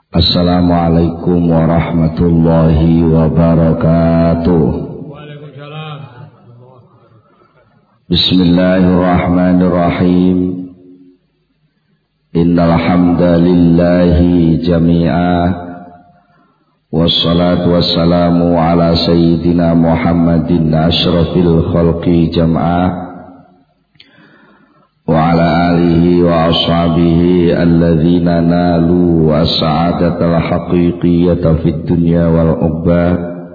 Assalamualaikum warahmatullahi wabarakatuh. Waalaikumsalam. Bismillahirrahmanirrahim. Innal hamdalillahi jami'a wassalatu wassalamu ala sayyidina Muhammadin asyrafil khalqi jam'a wa ala alihi wa ashabihi alladhina nalu as-sa'adatal haqiqiyyata fid dunya wal uqbah.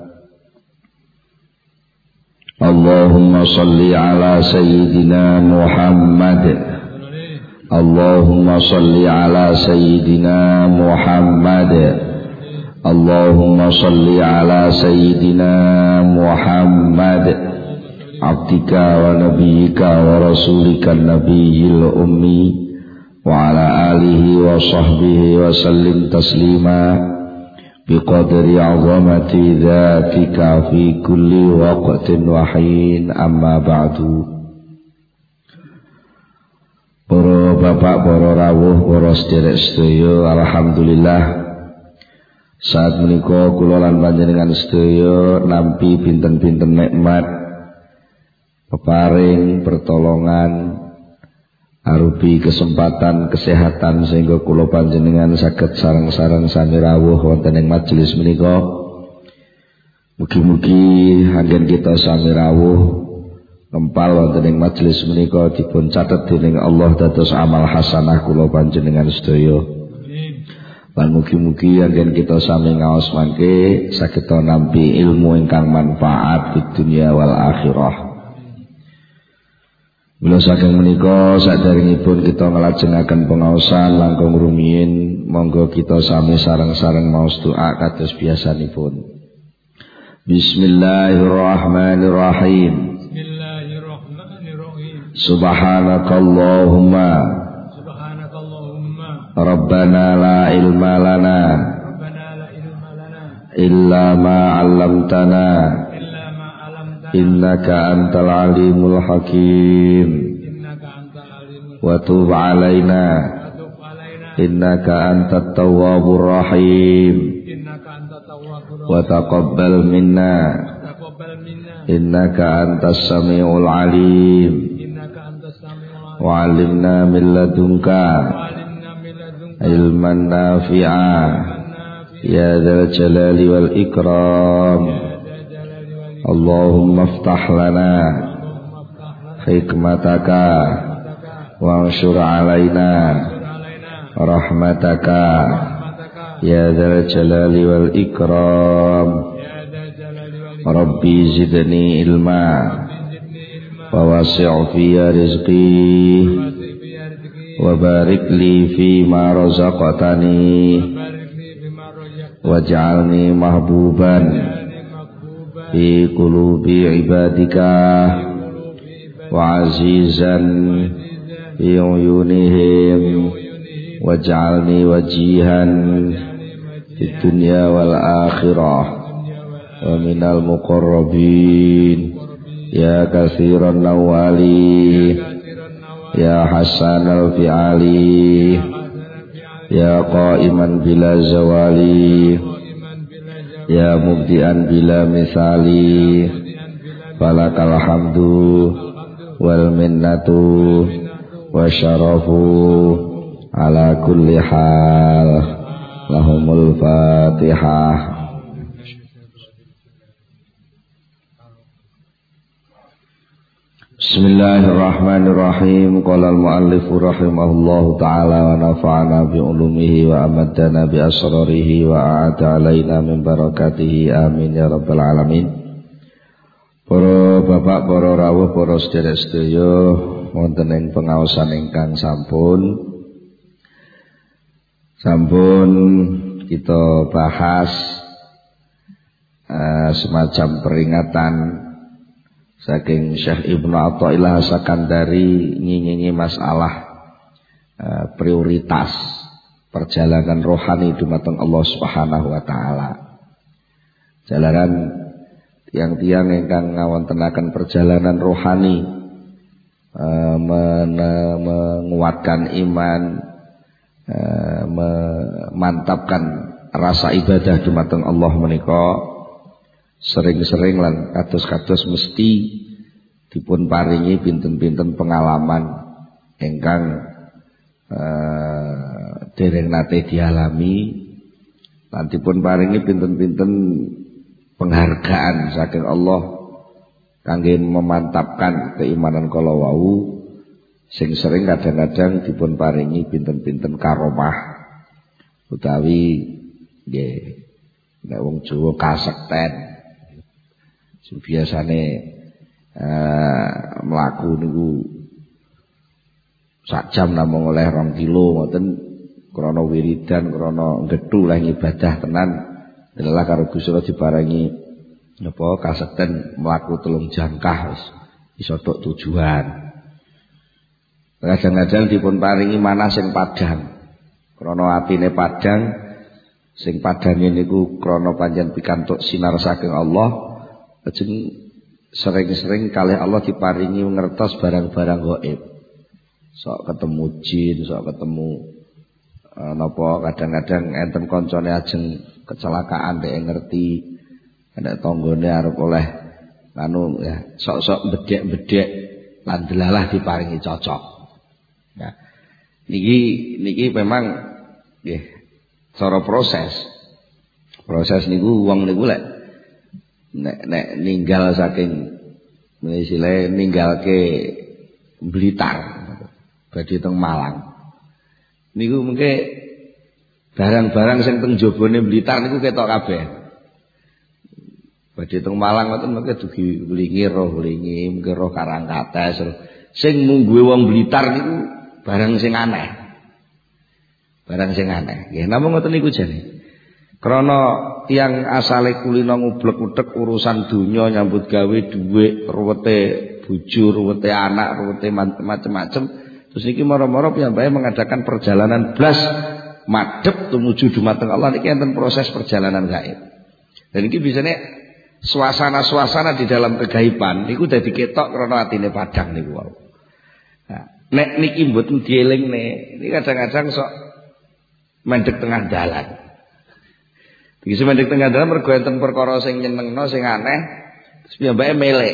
Allahumma salli ala sayyidina Muhammad. Allahumma salli ala sayyidina Muhammad. Allahumma salli ala sayyidina Muhammad abdika wa nabiyyika wa rasulika nabiyil ummi wa ala alihi wa sahbihi wa sallim taslima biqadri azamati dhatika fi kulli waqtin wa hin, amma ba'du. Para bapak, para rawuh, para sedherek sedaya, alhamdulillah saat menika kula lan panjenengan sedaya nampi pinten-pinten nikmat peparing pertolongan arupi kesempatan kesehatan sehingga kula panjenengan saged sareng-sareng sami rawuh wonten ing majelis menika. Mugi-mugi anggen kita sami rawuh kempal wonten ing majelis menika dipun catet dening Allah dados amal hasanah kula panjenengan sedaya. Lan mugi-mugi anggen kita sami ngaos mangke saged nampi ilmu ingkang manfaat di dunia wal akhirah. Bila saking menika saderengipun kita nglajengaken pengaosan langkung rumiyin, monggo kita sami sareng-sareng maos doa kados biasanipun. Bismillahirrahmanirrahim. Bismillahirrahmanirrahim. Subhanakallahumma Rabbana la ilma lana illa ma 'allamtana innaka antal alimul hakim wa tub alaina innaka antat tawwabur rahim wa taqabbal minna innaka antas samiul alim wa 'allimna min ladunka ilman nafi'a ya dzal jalali wal ikram. Allahumma aftah lana hikmataka wanshur alaina rahmataka ya dzal jalali wal ikram. Rabbi zidni ilma wa wasi' fi rizqi wa barik li fi ma razaqtani waj'alni mahbuban fi qulubi ibadika wa azizan fi uyunihim waj'alni wajihan fid dunya wal akhirah wa minal muqarrabin ya katsiran nawali ya hasanal fi'ali ya qa'iman bila zawali ya mubdi'an bila misali falakal hamdu wal minnatu wa syarafu ala kulli hal. Lahumul fatihah. Bismillahirrahmanirrahim. Qala al-muallifu rahimahullahu ta'ala wa nafa'ana bi ulumihi wa amadana bi asrarihi wa a'ata alaina min barakatihi amin ya rabbal alamin. Para bapak, para rawuh, para sedherek sedaya wonten ing pengaosan ingkang sampun kita bahas semacam peringatan saking Syekh Ibnu Athaillah Sakandari ngingingi masalah prioritas perjalanan rohani dumateng Allah Subhanahu wa taala. Jalanan tiang-tiang ingkang ngawontenaken perjalanan rohani menguatkan iman, memantapkan rasa ibadah dumateng Allah menika sering-sering lan kados-kados mesti dipun paringi pinten-pinten pengalaman ingkang dereng nate dialami lan dipun paringi pinten-pinten penghargaan saking Allah kangge memantapkan keimanan kala wau sing sering kadang-kadang dipun paringi pinten-pinten karomah utawi nggih nek wong Jawa kasekten sing biasane mlaku niku sak jam namung oleh 2 kilo ngoten krana wiridan krana gethu lah ibadah tenan adalah karo Gusti Allah diparingi napa kasekten mlaku 3 jangkah wis iso tok tujuan. Kadang-kadang dipun paringi manah sing padhang krana atine padhang sing padhange niku krana pancen pikantuk sinar saking Allah lajeng sering-sering kalih Allah diparingi ngertos barang-barang gaib. Sok ketemu jin, sok ketemu napa kadang-kadang enten kancane ajeng kecelakaan dhek ngerti nek tanggane arep oleh anu ya sok-sok bedhek-bedhek lan delalah diparingi cocok. Nah, niki memang nggih cara proses niku wong niku lek nek ninggal saking isile ninggalke Blitar badhe teng Malang niku mengke barang-barang sing teng jabane Blitar niku ketok kabeh badhe teng Malang ngoten mengke dugi wlingi mengke roh Karangkates sing mungguhe wong Blitar niku barang sing aneh nggih namung ngoten niku jane krana tiyang asale kulina ngublek-utek urusan donya nyambut gawe dhuwit ruwete bojo ruwete anak ruwete macem-macem terus niki mara-mara piyambake mengadakan perjalanan blas madhep tumuju dumateng Allah niki enten proses perjalanan gaib. Dan niki bisane suasana-suasana di dalam kegaiban niku dadi ketok krana atine padhang niku wau. Nah, nek niki mboten dielingne niki kadang-kadang sok mendhek tengah dalan. Iki mendhek tengah dalan mergo enten perkara sing nyenengno sing aneh terus piyambake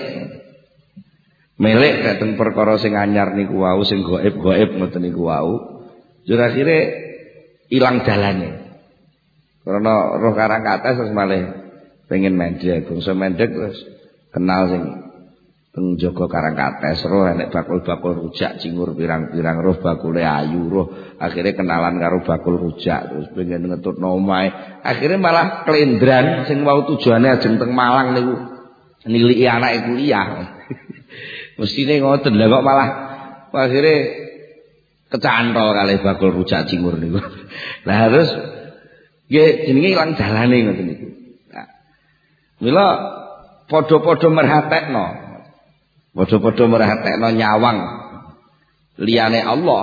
melek dateng perkara sing anyar niku wau sing gaib ngoten niku wau jur akhire ilang dalane karena roh Karangkates terus malih pengen mendhek bangsa mendhek terus kenal sing teng jaga Karangkates roh nek bakul-bakul rujak cingur pirang-pirang roh bakule ayu roh akhire kenalan karo bakul rujak terus pengen ngetutno omahe akhire malah klendran sing wau tujuane ajeng teng Malang niku niliki anake kuliah mestine ngoten lha kok malah akhire kecantol kalih bakul rujak cingur niku. Lah terus nggih jenenge ilang dalane ngoten niku. Nah, mila padha-padha merhatekno nyawang liyane Allah.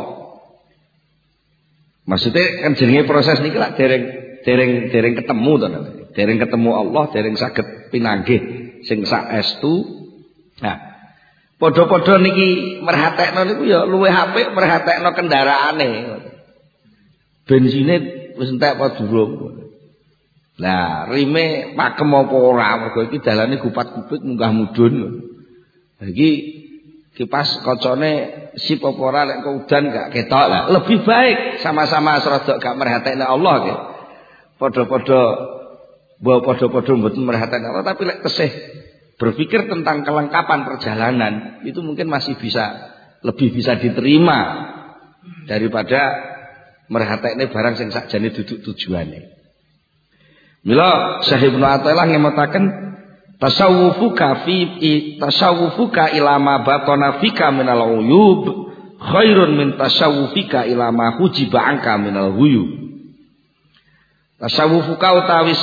Maksudnya kan jenenge proses niki lak dereng ketemu to. Dereng ketemu Allah, dereng saged pinanggih sing saestu. Nah, padha-padha niki merhatekno niku ya luwih apik merhatekno kendaraane. Bensine wis entek apa durung. Lah rime pakem apa ora mergo iki dalane gupat-gupit munggah mudhun. Lah iki kipas kacane sip apa ora lek udan gak ketok lah. Lebih baik sama-sama serodok gak merhatekno Allah nggih. Padha-padha mboten merhatekno Allah tapi lek tesih berpikir tentang kelengkapan perjalanan itu mungkin masih lebih bisa diterima daripada merhatekne barang sing sakjane duduk tujuane. Mila Syekh Ibnu Athaillah ngemetaken tasawwufuka ila ma batana fika minal uyub khairun min tasawwufika ila ma hujiba anka minal huyub. Tasawwufuka utawi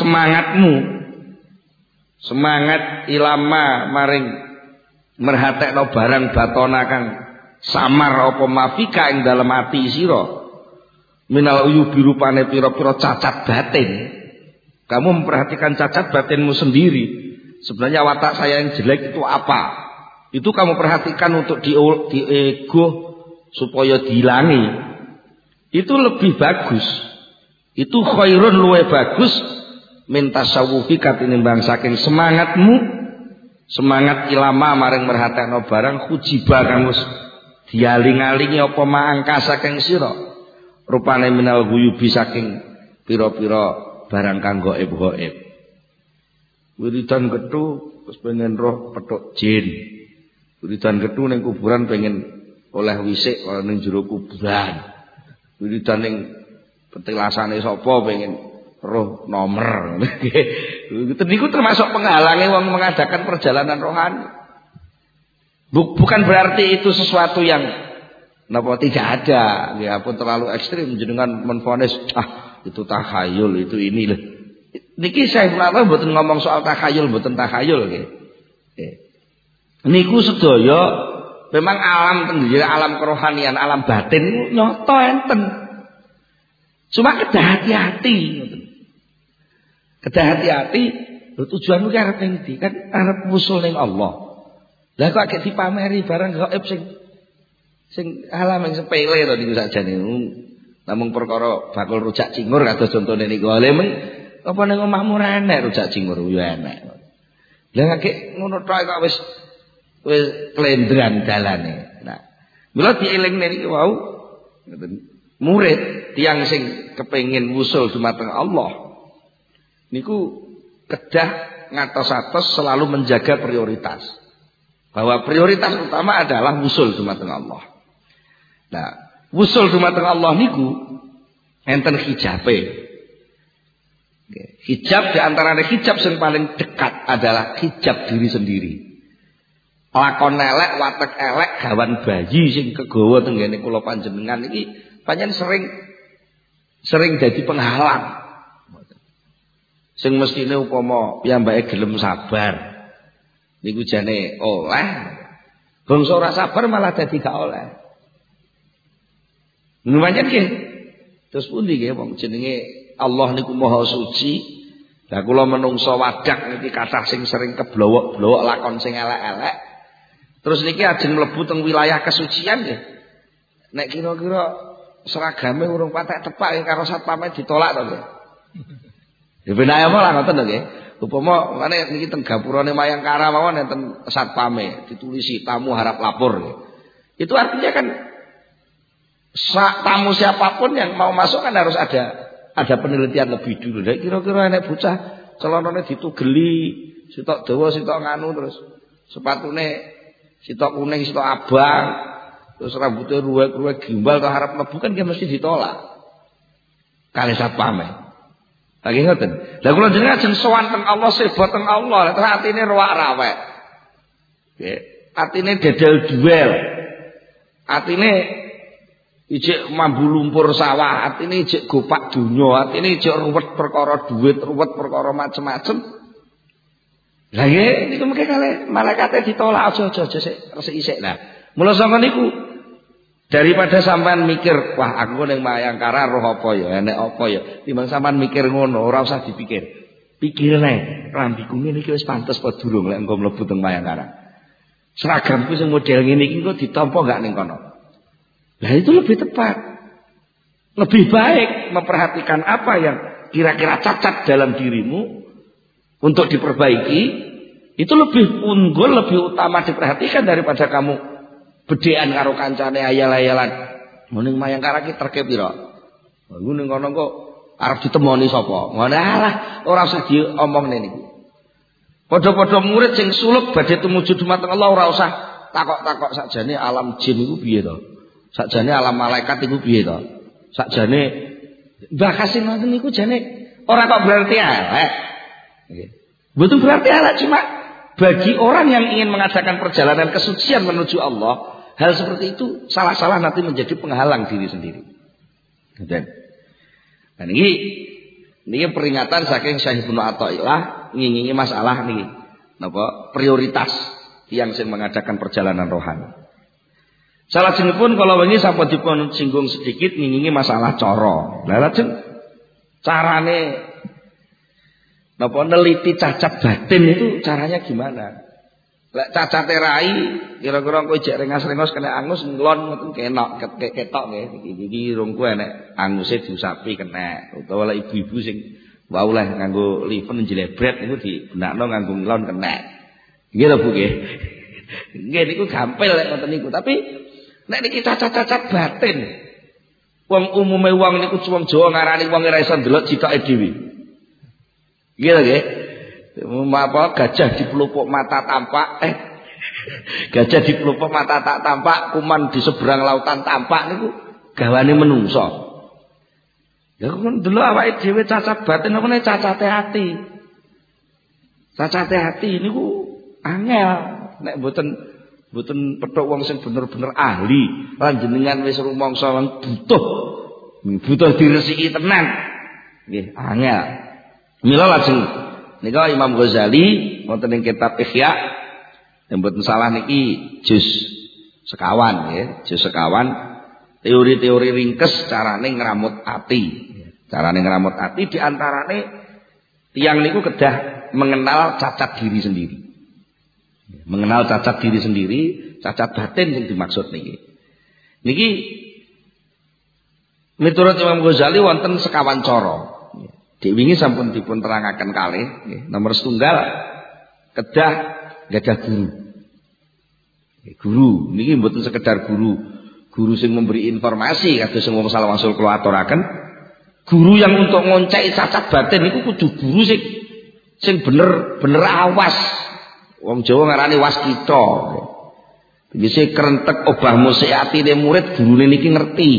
semangat ilama maring merhatekno barang batona kang samar apa mafika ing dalem ati sira minal uyubi rupane pira-pira cacat batin. Kamu memperhatikan cacat batinmu sendiri. Sebenarnya watak saya yang jelek itu apa? Itu kamu perhatikan untuk diego supaya dihilangi. itu lebih bagus. Itu khairun luwe bagus min tasawufika tinimbang saking semangatmu, semangat ilama maring merhatekno barang hujiba kang wis dialing-alingi apa maangkasa kang sira. Rupane minal guyubi saking pira-pira barang kang gaib-gaib. Wiridan kethu terus pengen roh petuk jin. Wiridan kethu ning kuburan pengen oleh wisik kaya ning jero kuburan. Wiridan ning petilasane sapa pengen roh nomor. Niku termasuk penghalange wong mengadakan perjalanan rohani. Bukan berarti itu sesuatu yang napa tidak ada. Ya pun terlalu ekstrim jenengan menfonis itu takhayul, itu ini lho. Niki saya menawa mboten ngomong soal takhayul, mboten takhayul nggih. Niku sedaya memang alam tenggiri, alam kerohanian, alam batin nyoto enten. Cuma kedah hati-hati. Kedah hati-hati, tujuanmu ki arep ning ndi? Kan arep wusul ning Allah. Lah kok agek dipameri barang gaib sing alam yang sepele to niku sakjane. Namung perkara bakul rujak cingur kados contone niku. Lha apa ning omahmu ra enek rujak cingur yo enek. Lah agek ngono tok kok wis klendran dalane. Nah, mula dielingne niki wau murid tiyang sing kepengin wusul dumateng Allah niku kedah ngatos-atos selalu menjaga prioritas. Bahwa prioritas utama adalah wusul dumateng Allah. Nah, wusul dumateng Allah niku enten hijabe. Hijab di antara hijab yang paling dekat adalah hijab diri sendiri. Lakon elek, watek elek, gawan bayi sing kegawa tenggene kula panjenengan iki pancen sering jadi penghalang. Sing mestine upama piyambake gelem sabar niku jane oleh, bangsa ora sabar malah dadi gak oleh. Niku pancen nggih. Terus pundi nggih wong jenenge Allah niku Maha Suci. Lah kula menungso wadak niki kathah sing sering keblowok-blowok lakon sing elek-elek. Terus niki ajeng mlebu teng wilayah kesucian nggih. Nek kira-kira seragame urung patek tepak karo satpame ditolak to nggih. Ya benae malah ngoten to nggih. Upama ngene niki teng gapurane Mayangkara mawon enten satpame ditulisi tamu harap lapor nggih. Itu artinya kan tamu siapapun yang mau masuk kan harus ada penelitian lebih dulu. Lah kira-kira enek bocah celanane ditugeli, sitok dawa, sitok nganu terus sepatune sitok kuning, sitok abang, terus rambutnya ruwet-ruwet gimbal tak harap mlebu kan mesti ditolak. Kali satpame. Lagi ngoten. Lah kula jenengan ajeng sowan teng Allah, seba teng Allah, terus atine ruwak rawek. Nggih, atine dedel duel. Atine ijek mambu lumpur sawah, atine ijek gopak donya, atine ijek ruwet perkara duit, ruwet perkara macem-macem. Lah nggih niku mengke kalih malaikate ditolak aja sik resik-isik. Nah, mula saka niku daripada sampean mikir, wah aku ning Mayangkara roh apa ya, enek apa ya, timbang sampean mikir ngono, ora usah dipikir. Pikir ae, rambiku ngene iki wis pantes apa durung lek engko mlebu teng Mayangkara. Seragamku sing model ngene iki kok ditampa gak ning kono. Lah itu lebih tepat. Lebih baik memperhatikan apa yang kira-kira cacat dalam dirimu untuk diperbaiki. Itu lebih unggul, lebih utama diperhatikan daripada kamu bedean karo kancane ayal-ayalan. Ning Mayangkara ki terke pira? Aku ning kono kok arep ditemoni sapa? Ngono alah, ora usah diomongne niku. Padha-padha murid sing suluk badhe tumuju dumateng Allah ora usah takok-takok sakjane alam jin iku piye to? Sakjane alam malaikat iku piye to? Sakjane Mbah Kasim ngoten niku jane ora kok berarti elek. Nggih. Betul berarti elek, cuma bagi orang yang ingin mengadakan perjalanan kesucian menuju Allah, hal seperti itu salah-salah nanti menjadi penghalang diri sendiri. Dan ini peringatan saking Syekh Ibnu Athaillah ngingingi masalah niki napa prioritas yang sing mengadakan perjalanan rohani. Salah pun kalau wingi sampun dipun singgung sedikit ngingingi masalah cara. Lah lajeng carane napa neliti cacat batin itu caranya gimana? Lek cacate rai kira-kira kowe jek rengas-rengos kena angus nglon ngoten kenok ketok nggih. Iki rungku enek anguse diusapi kena. Utawa lek ibu-ibu sing wau leh nganggo liven njlebret niku digunakno nganggo nglon kena. Nggih lho Bu nggih. Nggih niku gampil lek ngoten niku. Tapi nek niki cacat-cacat batin. Wong umume wong niku wong Jawa ngarani wong ora iso ndelok citoke dhewe. Nggih lho nggih. Apa gajah di pelupuk mata tampak gajah di pelupuk mata tak tampak, kuman di seberang lautan tampak niku gawane menungso. Ya kok delok awake dhewe cacat batin apa nek cacate ati. Cacate ati niku angel nek mboten petuk wong sing bener-bener ahli lan jenengan wis rumangsa butuh diresiki tenan. Nggih, angel. Mila lajeng nika Imam Ghazali wonten ing kitab Ihya yang mboten salah niki juz sekawan ya, juz sekawan teori-teori ringkes carane ngramut ati. Carane ngramut ati diantarane tiyang niku kedah mengenal cacat diri sendiri. Mengenal cacat diri sendiri, cacat batin yang dimaksud niki. Niki miturut Imam Ghazali wonten sekawan cara. Diwingi sampun dipun terangaken kalih nggih. Nomor setunggal kedah gadah guru. Guru niki mboten sekedar guru sing memberi informasi kados sing wong salawangsul kula aturaken. Guru yang untuk ngonceki cacat batin niku kudu guru sing bener awas. Wong Jawa ngarani waskita. Tegese krentek obah musik atine murid gurune niki ngerti.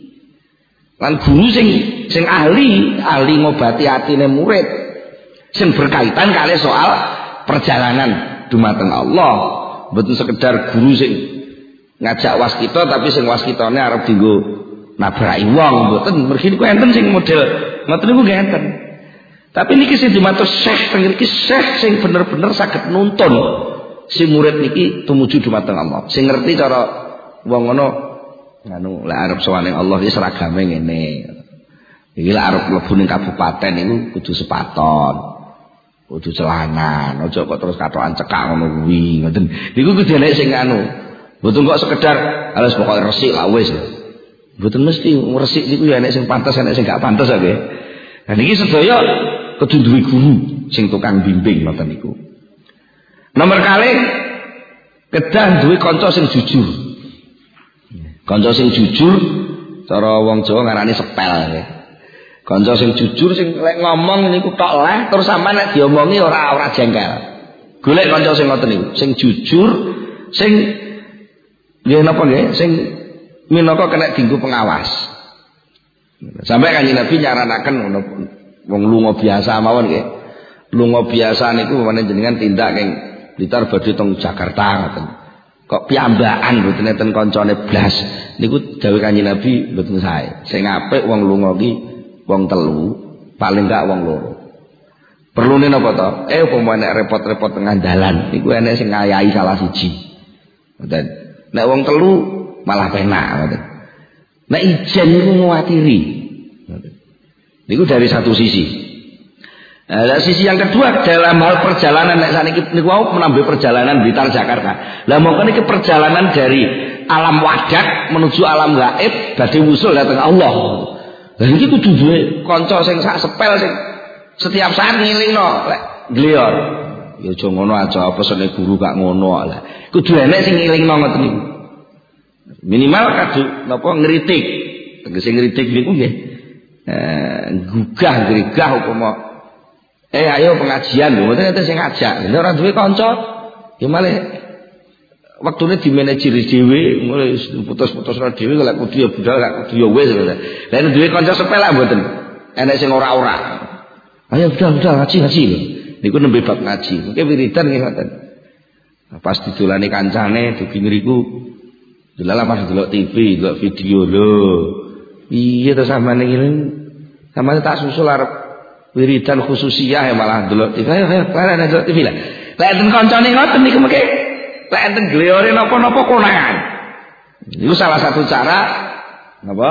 Lan guru sing ahli ngobati atine murid sing berkaitan kali soal perjalanan dumateng Allah. Mboten sekedar guru sing ngajak waskita tapi sing waskitane arep dienggo nabraki wong, mboten. Mergi niku enten sing model ngoten niku nggih enten. Tapi niki sing dimatur syekh niki syekh sing bener-bener saged nuntun si murid niki tumuju dumateng Allah. Sing ngerti cara wong ngono nganu lek arep sowan Allah iki seragame ngene. Iki lek arep mlebu ning kabupaten niku kudu sepaton. Kudu celanan, aja kok terus katokan cekak ngono kuwi, ngoten. Niku kudu enek sing anu. Mboten kok sekedar harus pokoke resik lah wis. Mboten mesti resik niku ya enek sing pantes, enek sing gak pantes ya nggih. Lah niki sedaya kudu duwe guru sing tukang bimbing ngoten niku. Nomor kalih kedah duwe kanca sing jujur. Kanca sing jujur cara wong Jawa ngarani sepel nggih. Kanca sing jujur sing lek ngomong niku tok leh terus sampean nek diomongi ora jengkel. Golek kanca sing ngoten niku, sing jujur, sing nggih napa nggih, sing minangka kena dienggo pengawas. Sampai Kanjeng Nabi nyaranaken wong lunga biasa mawon nggih. Lunga biasa niku menawa jenengan tindak ing Blitar badhe teng Jakarta ngoten. Kok piyambakan mboten enten kancane blas. Niku dawuh Kanjeng Nabi mboten sae. Sing apik wong lunga ki wong telu, paling gak wong loro. Perlune napa to? Upama nek repot-repot tengah dalan niku enek sing ngayahi salah siji. Ngoten. Nek wong telu malah penak ngoten. Nek ijen niku nguwatiri. Niku dari satu sisi. Nah, sisi yang kedua dalam hal perjalanan nek saniki niku wau menambah perjalanan Blitar Jakarta. Lah mongko niki perjalanan dari alam wadak menuju alam gaib badhe wusul dhateng Allah. Lah iki kudu duwe kanca sing sak sepel sing setiap saat ngilingno lek glior. Ya aja ngono aja pesene guru gak ngono lah. Kudu enek sing ngilingno ngoten niku. Minimal kadu napa ngritik. Tegese ngritik niku nggih. Gugah-gregah upama ayo pengajian lho, mboten enten sing ngajak. Nek ora duwe kanca ya malah wektune dimanajeri dhewe, mulai putus-putusno dhewe lek kudu ya budal, lek kudu ya wis. Lah nek duwe kanca sepele mboten. Enek sing ora-ora. Ayo budal ngaji lho. Niku nembe bab ngaji. Mengke wiridan nggih ngoten. Pas didolani kancane dugi ngriku delala pas delok TV, delok video lho. Piye to sampean iki? Sampeyan tak susul arep wiridan khususiyah ya malah delok TV. Ayo kalian delok TV lah. Lek enten kancane ngoten niku mengke lek enten gleore napa-napa konangan. Itu salah satu cara napa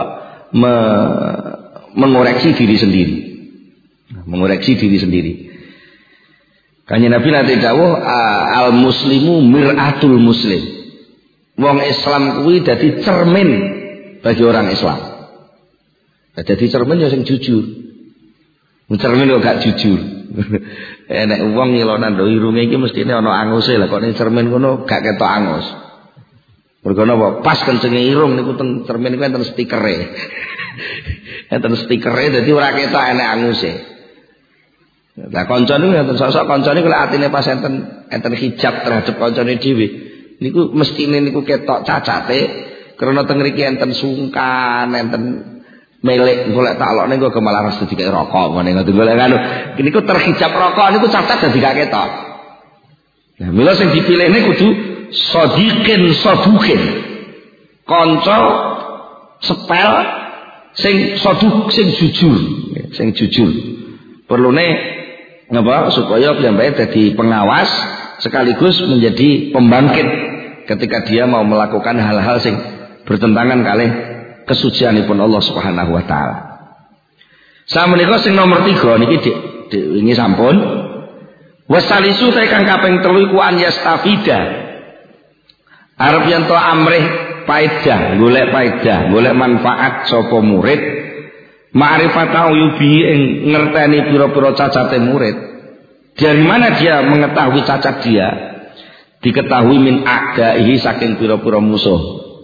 mengoreksi diri sendiri. Mengoreksi diri sendiri. Kanjeng Nabi nate dawuh al muslimu mir'atul muslim. Wong Islam kuwi dadi cermin bagi orang Islam. Dadi cermin ya sing jujur. Cermin kok gak jujur. Nek wong ngelonan do irunge iki mestine ana anguse lah kok ning cermin ngono gak ketok angus. Mergo napa? Pas kencenge irung niku teng cermin kuwi enten stikere. Enten stikere dadi ora ketok enek anguse. Lah kanca niku enten sosok kanca niku lek atine pas enten hijab terhadap kancane dhewe. Niku mestine niku ketok cacate karena teng mriki enten sungkan, enten melek golek taklokne kok malah restu dikek rokok ngene ngoten golek anu. Niku terhijab rokok niku cacat dadi gak ketok. Nah, mila sing dipilih niku kudu sadiqin saduqin. Kanca sepel sing saduk sing jujur. Perlune ngapa supaya piyambake dadi pengawas sekaligus menjadi pembangkit ketika dia mau melakukan hal-hal sing bertentangan kalih kesucianipun Allah Subhanahu wa taala. Sameneika sing nomor 3 niki wingi sampun wasalisu kang kaping 3 iku an yastafida. Arep yen to amrih faedah, golek manfaat sapa murid ma'rifatau yubi ing ngerteni pira-pira cacate murid. Dari mana dia mengetahui cacat dia? Diketahui min agaihi saking pira-pira musuh.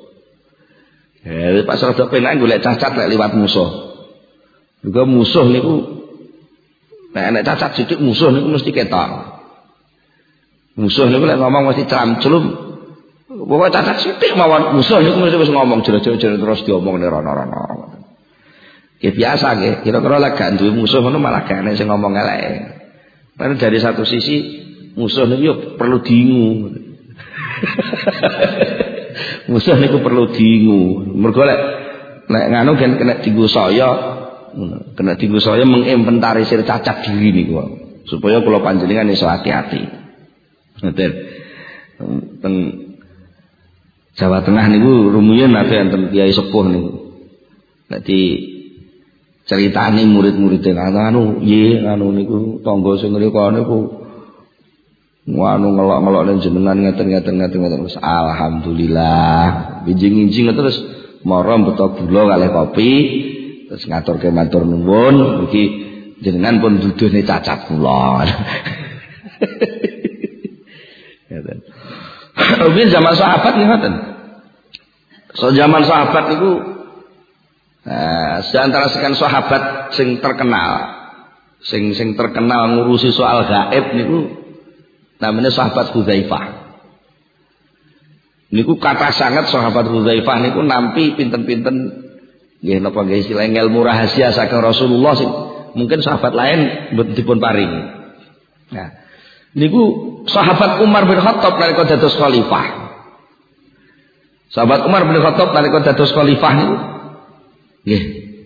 Pas rada penak golek cacat lek liwat musuh. Juga musuh niku nek cacat sithik musuh niku mesti ketok. Musuh niku lek ngomong mesti tramculum. Pokoke cacat sithik mawon musuh niku mesti wis ngomong jero-jero terus diomongne rono-rono. Ya biasa nggih, kira-kira lek gak duwe musuh ngono malah gak enek sing ngomong elek. Karena dari satu sisi musuh niku yo perlu diingu. Musuh niku perlu diingu. Mergo lek nganu kan kena dienggo saya menginventarisir cacat diri niku supaya kula panjenengan iso hati-hati. Ngoten. Teng Jawa Tengah niku rumiyin nate enten kiai sepuh niku. Dadi ceritane murid-muridé anu niku tangga sing mriku niku anu ngelok-ngelok ning jenengan ngeten. Alhamdulillah binjing-injing terus mara beto gula kalih kopi terus ngaturke matur nuwun iki jenengan pun duduhne cacat kula. Ngeten. Rumiyin zaman sahabat ngoten. So zaman sahabat niku seantara sekian sahabat sing terkenal ngurusi soal gaib niku namanya sahabat Hudzaifah. Niku kata sangat sahabat Hudzaifah niku nampi pinten-pinten nggih napa nggih istilah ilmu rahasia saking Rasulullah sing mungkin sahabat lain dipun paringi. Nah, niku sahabat Umar bin Khattab nalika dados khalifah. Sahabat Umar bin Khattab nalika dados khalifah niku nggih.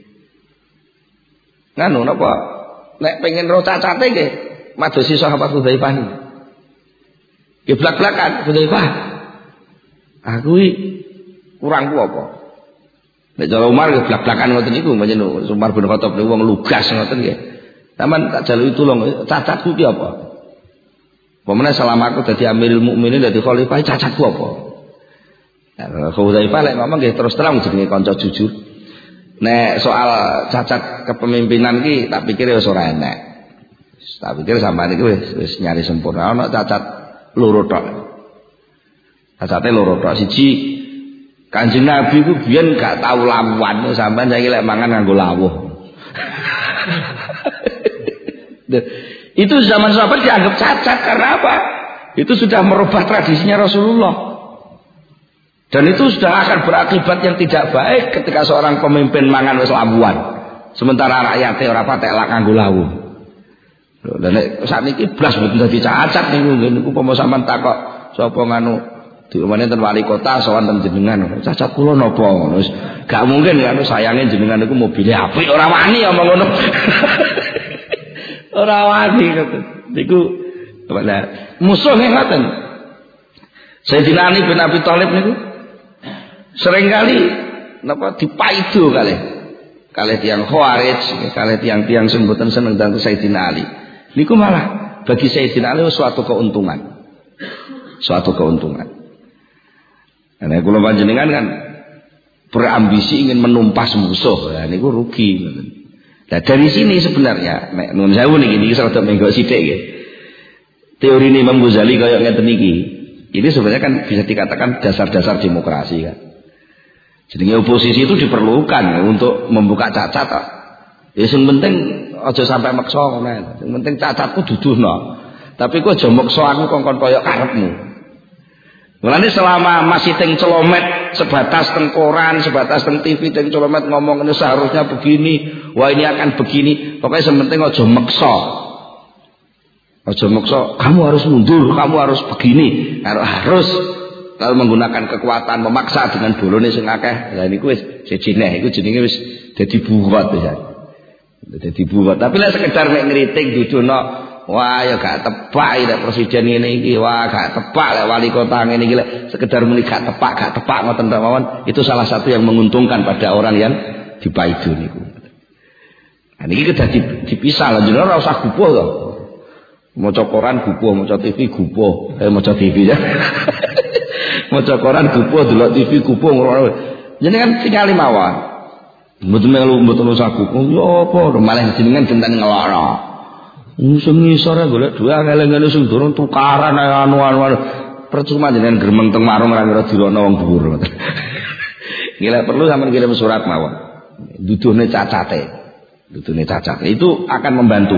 Nganu napa? Nek pengen ro cacate nggih madosi sahabat Hudzaifah niku. Nggih blak-blakan Hudzaifah. Aku kurang ku apa? Nek cara Umar nggih blak-blakan ngoten niku panjen Umar bin Khattab niku wong lugas ngoten nggih. Taman tak jaluki tulung cacatku ki apa? Pemene selama aku dadi Amirul Mukminin dadi khalifah cacatku apa? Nah, Hudzaifah lek ngomong nggih terus terang jenenge kanca jujur. Nek soal cacat kepemimpinan ki tak pikir wis ora enak. Tak pikir sampean iki wis nyari sempurna. Ana cacat loro tok. Cacate loro tok. Siji Kanjeng Nabi ku biyen gak tau lawuhan, sampean saiki lek mangan nganggo lawuh. Itu zaman sahabat dianggap cacat karena apa? Itu sudah merubah tradisinya Rasulullah. Dan itu sudah akan berakibat yang tidak baik ketika seorang pemimpin mangan wis lawuhan. Sementara rakyate ora patek lak nganggo lawuh. Lha nek sakniki blas mboten dadi cacat niku umpama sampean takok sapa nganu diumane ten wali kota sowan ten jenengan. Cacat kula napa ngono wis gak mungkin ya sayange jenengan niku mobile apik ora wani omong ngono. Ora wani niku musuh ngoten. Sayyidina Ali bin Abi Thalib niku seringkali napa dipaido kalih tiyang Khawarij, kalih tiyang-tiyang sing mboten seneng dhateng Sayyidina Ali. Niku malah bagi Sayyidina Ali suatu keuntungan. Suatu keuntungan. Karena kula panjenengan kan berambisi ingin menumpas musuh, ya niku rugi. Nah dari sini sebenarnya, nek nun sewu niki rada menggo sithik nggih. Teori Imam Ghazali kaya ngeten iki. Ini sebenarnya kan bisa dikatakan dasar-dasar demokrasi kan. Jadi oposisi itu diperlukan untuk membuka cacat. Ya sing penting aja sampai maksa ngono. Sing penting cacatku duduhno. Tapi kok aja maksa aku kongkon kaya karepmu. Mulane selama masih teng celomet sebatas teng koran, sebatas teng TV teng celomet ngomong ini seharusnya begini, wah ini akan begini. Pokoknya sementing aja maksa. Aja maksa, kamu harus mundur, kamu harus begini, harus kalau menggunakan kekuatan memaksa dengan bolone sing akeh. Lah niku wis jejine, iku jenenge wis dadi buwat ya. Dadi buwat. Tapi lek sekedar mek ngritik dudono, wah ya gak tepak lek presiden ngene iki, wah gak tepak lek wali kota ngene iki, lek sekedar muni gak tepak ngoten mawon, itu salah satu yang menguntungkan pada orang yang dipaidu niku. Nah niki kedah dipisah lah jenenge ora usah gupuh to. Maca koran gupuh, maca TV gupuh, maca TV ya. Maca koran gupuh, delok TV gupuh ngono. Jenengan tinggal mawon. Mboten usah gupuh. Ya apa malah jenengan genten ngelokno. Sing ngisor golek dhuwit angel-angel sing durung tukaran anu. Percuma jenengan gremeng teng warung ora kira dirono wong dhuwur. Nggih perlu sampean kirim surat mawon. Duduhne cacate. Itu akan membantu.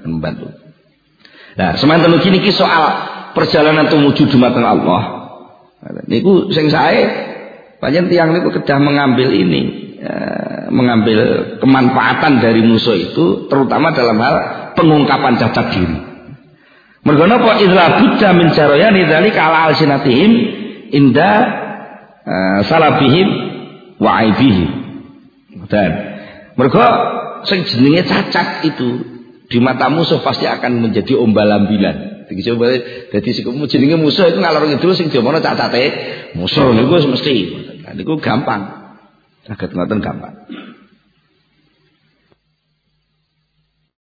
Nah, semanten ugi niki soal perjalanan tumuju dumateng Allah. Niku sing sae pancen tiyang niku kedah mengambil mengambil kemanfaatan dari musuh itu terutama dalam hal pengungkapan cacat diri. Mergo napa idza budda min jarayani dzalika ala alsinatihim inda salabihim wa aibihim. Dan mergo sing jenenge cacat itu di mata musuh pasti akan menjadi ombal-ambilan. Dadi sikupmu jenenge musuh itu ngalor ngidul sing diomono cacate musuh niku mesti. Niku gampang. Saged ngoten gampang.